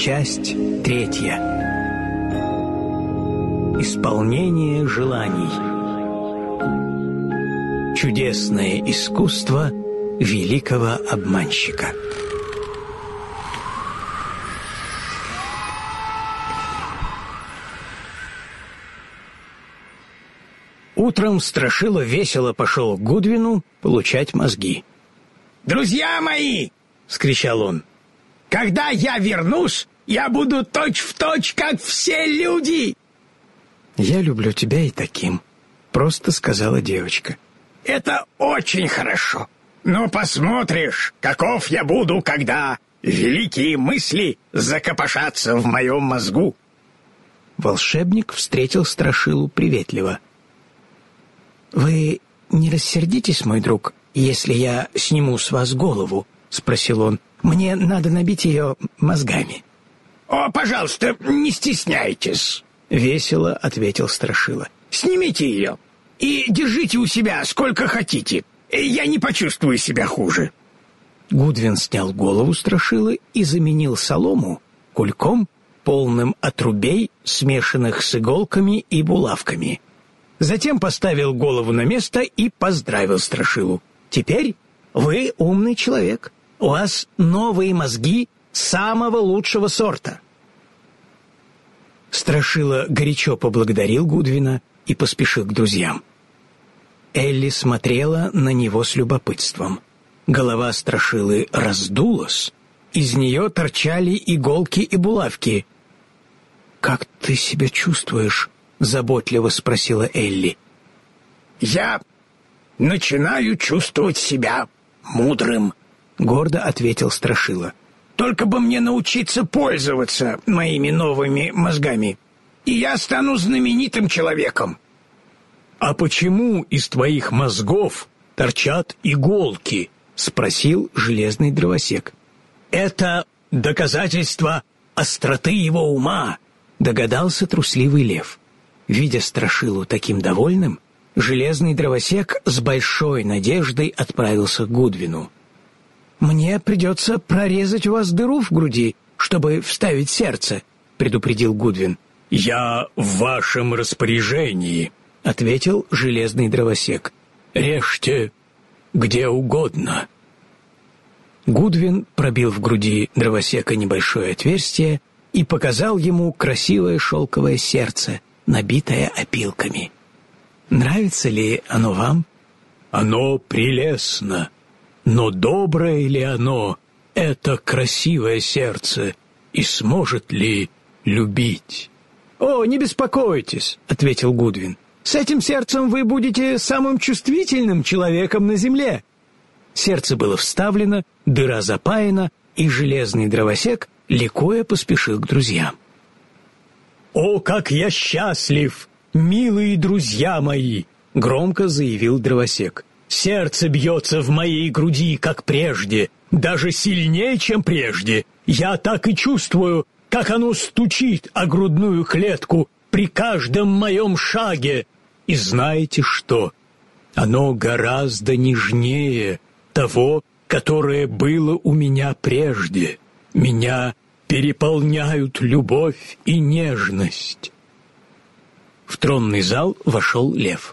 Часть 3. Исполнение желаний. Чудесное искусство великого обманщика. Утром Страшила весело пошел к Гудвину получать мозги. «Друзья мои!» — вскричал он. «Когда я вернусь, я буду точь-в-точь, как все люди!» «Я люблю тебя и таким», — просто сказала девочка. «Это очень хорошо. Но посмотришь, каков я буду, когда великие мысли закопошатся в моем мозгу». Волшебник встретил Страшилу приветливо. «Вы не рассердитесь, мой друг, если я сниму с вас голову?» — спросил он. «Мне надо набить ее мозгами». «О, пожалуйста, не стесняйтесь», — весело ответил Страшила. «Снимите ее и держите у себя сколько хотите. Я не почувствую себя хуже». Гудвин снял голову Страшилы и заменил солому кульком, полным отрубей, смешанных с иголками и булавками. Затем поставил голову на место и поздравил Страшилу. «Теперь вы умный человек. У вас новые мозги самого лучшего сорта». Страшила горячо поблагодарил Гудвина и поспешил к друзьям. Элли смотрела на него с любопытством. Голова Страшилы раздулась, из нее торчали иголки и булавки. «Как ты себя чувствуешь?» — заботливо спросила Элли. «Я начинаю чувствовать себя мудрым», — гордо ответил Страшила. «Только бы мне научиться пользоваться моими новыми мозгами, и я стану знаменитым человеком». «А почему из твоих мозгов торчат иголки?» — спросил железный дровосек. «Это доказательство остроты его ума», — догадался трусливый лев. Видя Страшилу таким довольным, железный дровосек с большой надеждой отправился к Гудвину. «Мне придется прорезать у вас дыру в груди, чтобы вставить сердце», — предупредил Гудвин. «Я в вашем распоряжении», — ответил железный дровосек. «Режьте где угодно». Гудвин пробил в груди дровосека небольшое отверстие и показал ему красивое шелковое сердце, набитое опилками. «Нравится ли оно вам?» «Оно прелестно. Но доброе ли оно, это красивое сердце, и сможет ли любить?» «О, не беспокойтесь», — ответил Гудвин. «С этим сердцем вы будете самым чувствительным человеком на земле». Сердце было вставлено, дыра запаяна, и железный дровосек ликуя поспешил к друзьям. «О, как я счастлив, милые друзья мои!» — громко заявил дровосек. «Сердце бьется в моей груди, как прежде, даже сильнее, чем прежде. Я так и чувствую, как оно стучит о грудную клетку при каждом моем шаге. И знаете что? Оно гораздо нежнее того, которое было у меня прежде. Меня переполняют любовь и нежность». В тронный зал вошел лев.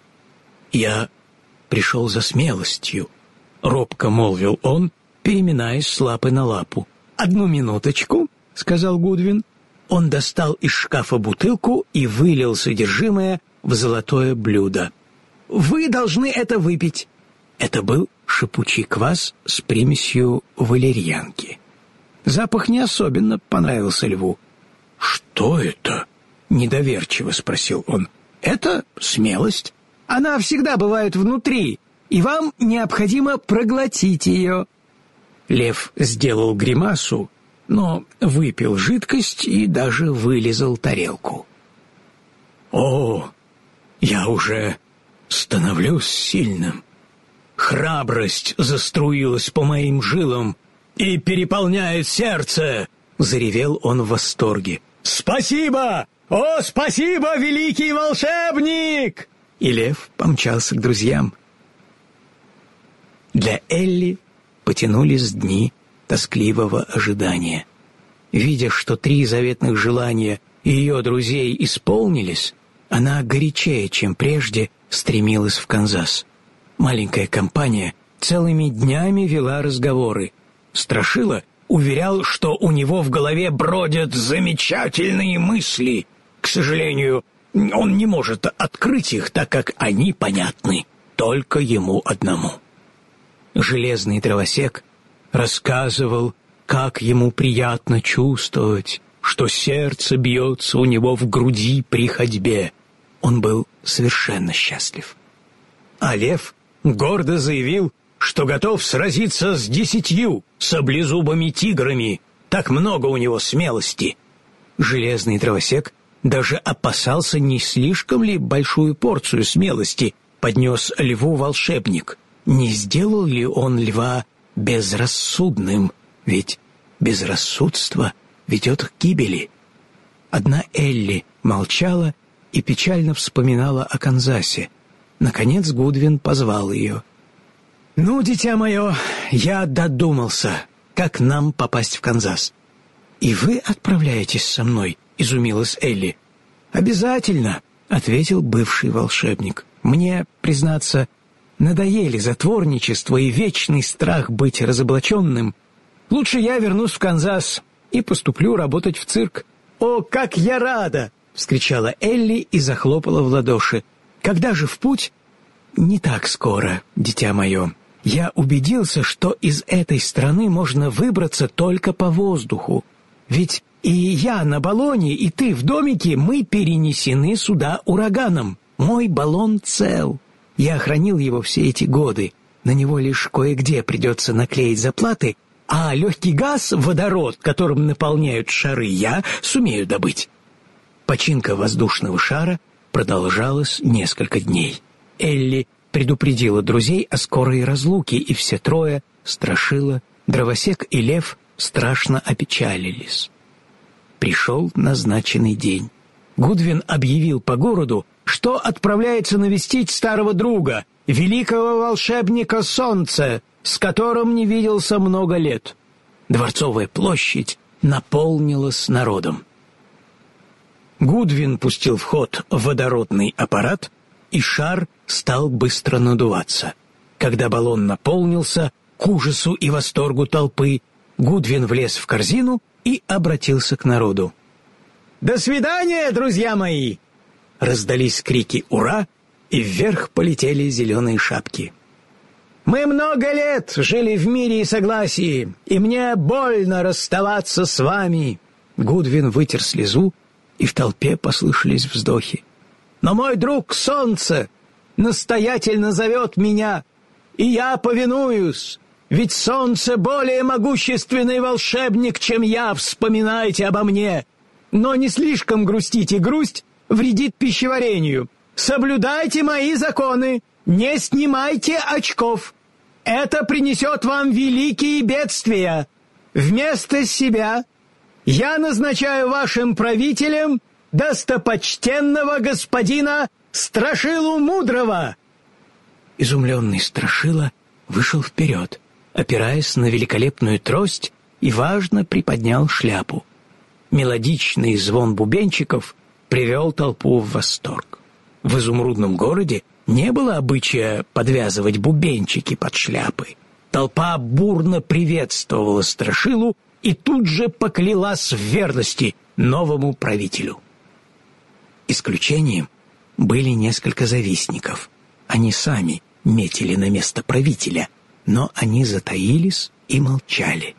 «Я пришел за смелостью», — робко молвил он, переминаясь с лапы на лапу. «Одну минуточку», — сказал Гудвин. Он достал из шкафа бутылку и вылил содержимое в золотое блюдо. «Вы должны это выпить». Это был шипучий квас с примесью валерьянки. Запах не особенно понравился льву. «Что это?» — недоверчиво спросил он. «Это смелость. Она всегда бывает внутри, и вам необходимо проглотить ее». Лев сделал гримасу, но выпил жидкость и даже вылизал тарелку. «О, я уже становлюсь сильным. Храбрость заструилась по моим жилам и переполняет сердце», — заревел он в восторге. «Спасибо! О, спасибо, великий волшебник!» И лев помчался к друзьям. Для Элли потянулись дни тоскливого ожидания. Видя, что 3 заветных желания ее друзей исполнились, она горячее, чем прежде, стремилась в Канзас. Маленькая компания целыми днями вела разговоры. Страшила уверял, что у него в голове бродят замечательные мысли. К сожалению, он не может открыть их, так как они понятны только ему одному. Железный дровосек рассказывал, как ему приятно чувствовать, что сердце бьется у него в груди при ходьбе. Он был совершенно счастлив. А лев гордо заявил, что готов сразиться с 10 саблезубыми тиграми. Так много у него смелости. Железный дровосек даже опасался, не слишком ли большую порцию смелости поднес льву волшебник. Не сделал ли он льва безрассудным? Ведь безрассудство ведет к гибели. Одна Элли молчала и печально вспоминала о Канзасе. Наконец Гудвин позвал ее. «Ну, дитя мое, я додумался, как нам попасть в Канзас». «И вы отправляетесь со мной?» — изумилась Элли. «Обязательно», — ответил бывший волшебник. «Мне, признаться, надоели затворничество и вечный страх быть разоблаченным. Лучше я вернусь в Канзас и поступлю работать в цирк». «О, как я рада!» — вскричала Элли и захлопала в ладоши. «Когда же в путь?» «Не так скоро, дитя мое. Я убедился, что из этой страны можно выбраться только по воздуху. Ведь и я на баллоне, и ты в домике, мы перенесены сюда ураганом. Мой баллон цел. Я хранил его все эти годы. На него лишь кое-где придется наклеить заплаты, а легкий газ, водород, которым наполняют шары, я сумею добыть». Починка воздушного шара продолжалась несколько дней. Элли предупредила друзей о скорой разлуке, и все 3 — Страшила, Дровосек и Лев — страшно опечалились. Пришел назначенный день. Гудвин объявил по городу, что отправляется навестить старого друга, великого волшебника Солнца, с которым не виделся много лет. Дворцовая площадь наполнилась народом. Гудвин пустил в ход водородный аппарат, и шар стал быстро надуваться. Когда баллон наполнился, к ужасу и восторгу толпы, Гудвин влез в корзину и обратился к народу. «До свидания, друзья мои!» Раздались крики «Ура!» и вверх полетели зеленые шапки. «Мы много лет жили в мире и согласии, и мне больно расставаться с вами!» Гудвин вытер слезу, и в толпе послышались вздохи. «Но мой друг Солнце настоятельно зовет меня, и я повинуюсь, ведь Солнце более могущественный волшебник, чем я, вспоминайте обо мне. Но не слишком грустите, грусть вредит пищеварению. Соблюдайте мои законы, не снимайте очков. Это принесет вам великие бедствия. Вместо себя я назначаю вашим правителем достопочтенного господина Страшилу Мудрого». Изумленный Страшила вышел вперед, опираясь на великолепную трость, и важно приподнял шляпу. Мелодичный звон бубенчиков привел толпу в восторг. В изумрудном городе не было обычая подвязывать бубенчики под шляпы. Толпа бурно приветствовала Страшилу и тут же поклялась в верности новому правителю. Исключением были несколько завистников. Они сами метили на место правителя, но они затаились и молчали.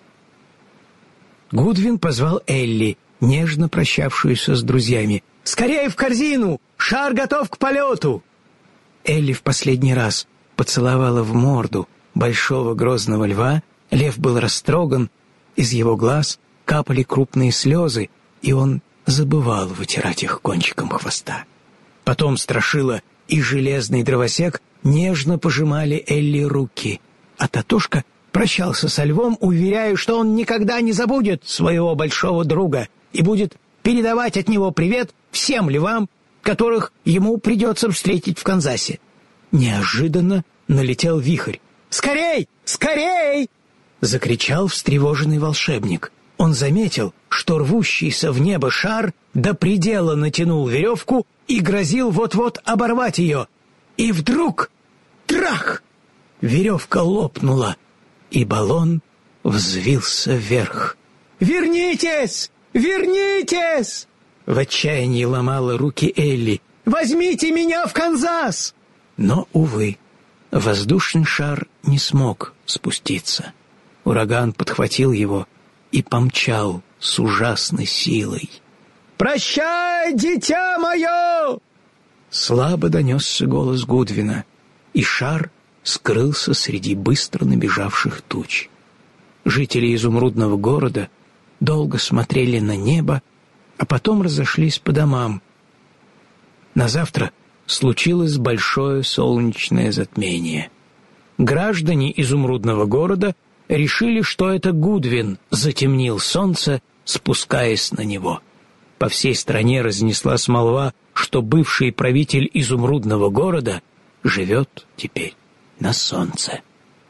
Гудвин позвал Элли, нежно прощавшуюся с друзьями. «Скорее в корзину! Шар готов к полету!» Элли в последний раз поцеловала в морду большого грозного льва. Лев был растроган, из его глаз капали крупные слезы, и он забывал вытирать их кончиком хвоста. Потом Страшила и железный дровосек нежно пожимали Элли руки, а Татошка прощался со львом, уверяя, что он никогда не забудет своего большого друга и будет передавать от него привет всем львам, которых ему придется встретить в Канзасе. Неожиданно налетел вихрь. «Скорей! Скорей!» — закричал встревоженный волшебник. Он заметил, что рвущийся в небо шар до предела натянул веревку и грозил вот-вот оборвать ее. И вдруг — трах! Веревка лопнула, и баллон взвился вверх. «Вернитесь! Вернитесь!» В отчаянии ломала руки Элли. «Возьмите меня в Канзас!» Но, увы, воздушный шар не смог спуститься. Ураган подхватил его и помчал с ужасной силой. «Прощай, дитя мое!» Слабо донесся голос Гудвина, и шар скрылся среди быстро набежавших туч. Жители изумрудного города долго смотрели на небо, а потом разошлись по домам. На завтра случилось большое солнечное затмение. Граждане изумрудного города решили, что это Гудвин затемнил солнце, спускаясь на него. По всей стране разнеслась молва, что бывший правитель изумрудного города живет теперь на солнце.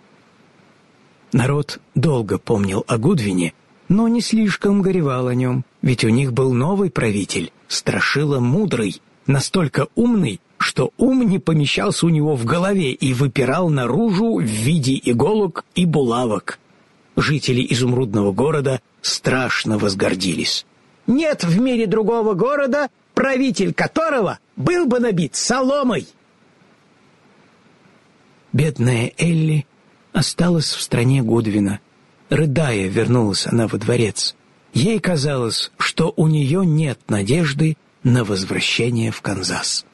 Народ долго помнил о Гудвине, но не слишком горевал о нем, ведь у них был новый правитель, Страшила Мудрый, настолько умный, что ум не помещался у него в голове и выпирал наружу в виде иголок и булавок. Жители изумрудного города страшно возгордились. Нет в мире другого города, правитель которого был бы набит соломой. Бедная Элли осталась в стране Гудвина. Рыдая, вернулась она во дворец. Ей казалось, что у нее нет надежды на возвращение в Канзас.